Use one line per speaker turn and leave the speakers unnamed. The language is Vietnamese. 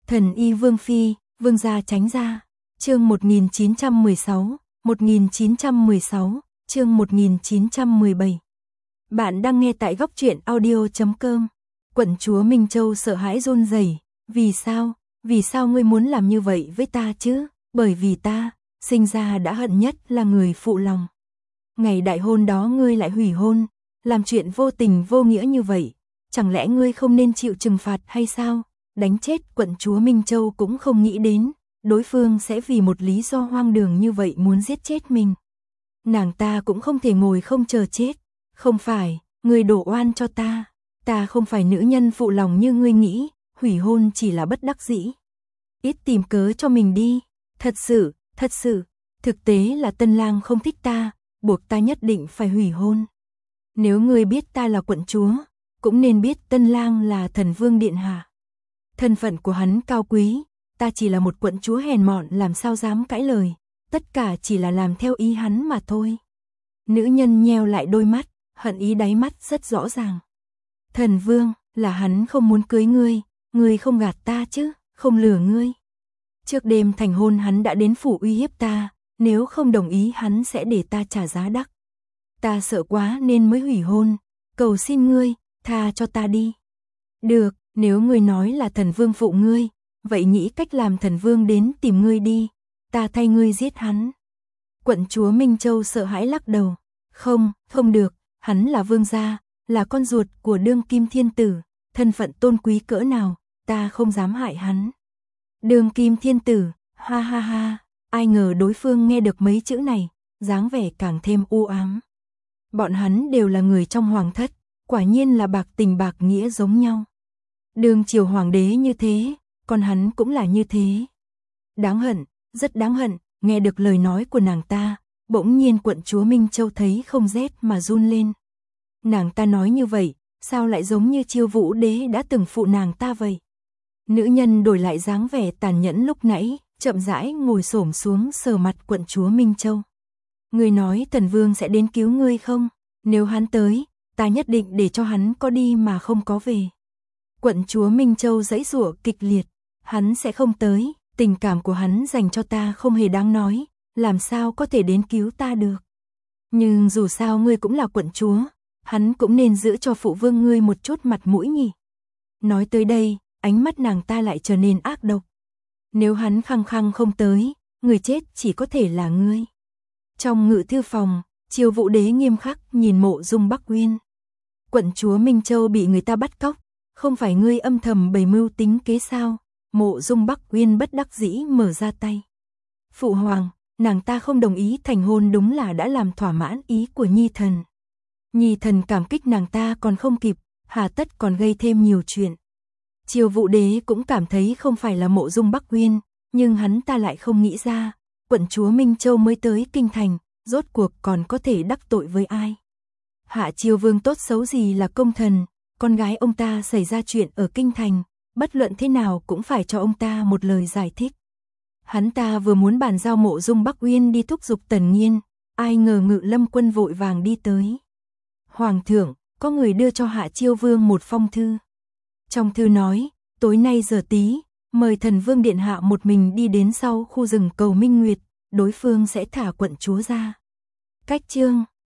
Thần y Vương Phi, Vương gia tránh ra. Chương 1916, 1916, chương 1917. Bạn đang nghe tại góc truyện audio.com. Quận chúa Minh Châu sợ hãi run rẩy. Vì sao ngươi muốn làm như vậy với ta chứ? Bởi vì ta, sinh ra đã hận nhất là người phụ lòng. Ngày đại hôn đó ngươi lại hủy hôn, làm chuyện vô tình vô nghĩa như vậy. Chẳng lẽ ngươi không nên chịu trừng phạt hay sao? Đánh chết quận chúa Minh Châu cũng không nghĩ đến, đối phương sẽ vì một lý do hoang đường như vậy muốn giết chết mình. Nàng ta cũng không thể ngồi không chờ chết. Không phải, ngươi đổ oan cho ta. Ta không phải nữ nhân phụ lòng như ngươi nghĩ, hủy hôn chỉ là bất đắc dĩ. Ít tìm cớ cho mình đi. Thật sự, thực tế là tân lang không thích ta, buộc ta nhất định phải hủy hôn. Nếu ngươi biết ta là quận chúa, cũng nên biết tân lang là thần vương điện hạ. Thân phận của hắn cao quý, ta chỉ là một quận chúa hèn mọn làm sao dám cãi lời, tất cả chỉ là làm theo ý hắn mà thôi. Nữ nhân nheo lại đôi mắt, hận ý đáy mắt rất rõ ràng. Thần vương, là hắn không muốn cưới ngươi không gạt ta chứ, không lừa ngươi. Trước đêm thành hôn hắn đã đến phủ uy hiếp ta, nếu không đồng ý hắn sẽ để ta trả giá đắt. Ta sợ quá nên mới hủy hôn, cầu xin ngươi, tha cho ta đi. Được, nếu ngươi nói là thần vương phụ ngươi, vậy nghĩ cách làm thần vương đến tìm ngươi đi, ta thay ngươi giết hắn. Quận chúa Minh Châu sợ hãi lắc đầu, không được, hắn là vương gia, là con ruột của đương kim thiên tử, thân phận tôn quý cỡ nào, ta không dám hại hắn. Đương kim thiên tử, ha ha ha, ai ngờ đối phương nghe được mấy chữ này, dáng vẻ càng thêm u ám. Bọn hắn đều là người trong hoàng thất, quả nhiên là bạc tình bạc nghĩa giống nhau. Đương triều hoàng đế như thế, còn hắn cũng là như thế. Đáng hận, rất đáng hận, nghe được lời nói của nàng ta, bỗng nhiên quận chúa Minh Châu thấy không rét mà run lên. Nàng ta nói như vậy, sao lại giống như Chiêu Vũ đế đã từng phụ nàng ta vậy? Nữ nhân đổi lại dáng vẻ tàn nhẫn lúc nãy, chậm rãi ngồi xổm xuống sờ mặt quận chúa Minh Châu. Ngươi nói thần vương sẽ đến cứu ngươi không? Nếu hắn tới, ta nhất định để cho hắn có đi mà không có về. Quận chúa Minh Châu giãy giụa kịch liệt, hắn sẽ không tới, tình cảm của hắn dành cho ta không hề đáng nói, làm sao có thể đến cứu ta được. Nhưng dù sao ngươi cũng là quận chúa, hắn cũng nên giữ cho phụ vương ngươi một chút mặt mũi nhỉ. Nói tới đây, ánh mắt nàng ta lại trở nên ác độc. Nếu hắn khăng khăng không tới, người chết chỉ có thể là ngươi. Trong ngự thư phòng, Chiêu Vũ đế nghiêm khắc nhìn Mộ Dung Bắc Uyên. Quận chúa Minh Châu bị người ta bắt cóc, không phải ngươi âm thầm bày mưu tính kế sao? Mộ Dung Bắc Uyên bất đắc dĩ mở ra tay. Phụ hoàng, nàng ta không đồng ý thành hôn đúng là đã làm thỏa mãn ý của nhi thần. Nhi thần cảm kích nàng ta còn không kịp, hà tất còn gây thêm nhiều chuyện. Chiêu Vũ đế cũng cảm thấy không phải là Mộ Dung Bắc Uyên, nhưng hắn ta lại không nghĩ ra, quận chúa Minh Châu mới tới kinh thành, rốt cuộc còn có thể đắc tội với ai. Hạ Chiêu Vương tốt xấu gì là công thần, con gái ông ta xảy ra chuyện ở kinh thành, bất luận thế nào cũng phải cho ông ta một lời giải thích. Hắn ta vừa muốn bàn giao Mộ Dung Bắc Uyên đi thúc giục Tần Nghiên, ai ngờ Ngự Lâm Quân vội vàng đi tới. Hoàng thượng, có người đưa cho Hạ Chiêu Vương một phong thư. Trong thư nói, tối nay giờ tí, mời thần vương điện hạ một mình đi đến sau khu rừng cầu Minh Nguyệt, đối phương sẽ thả quận chúa ra. Cách chương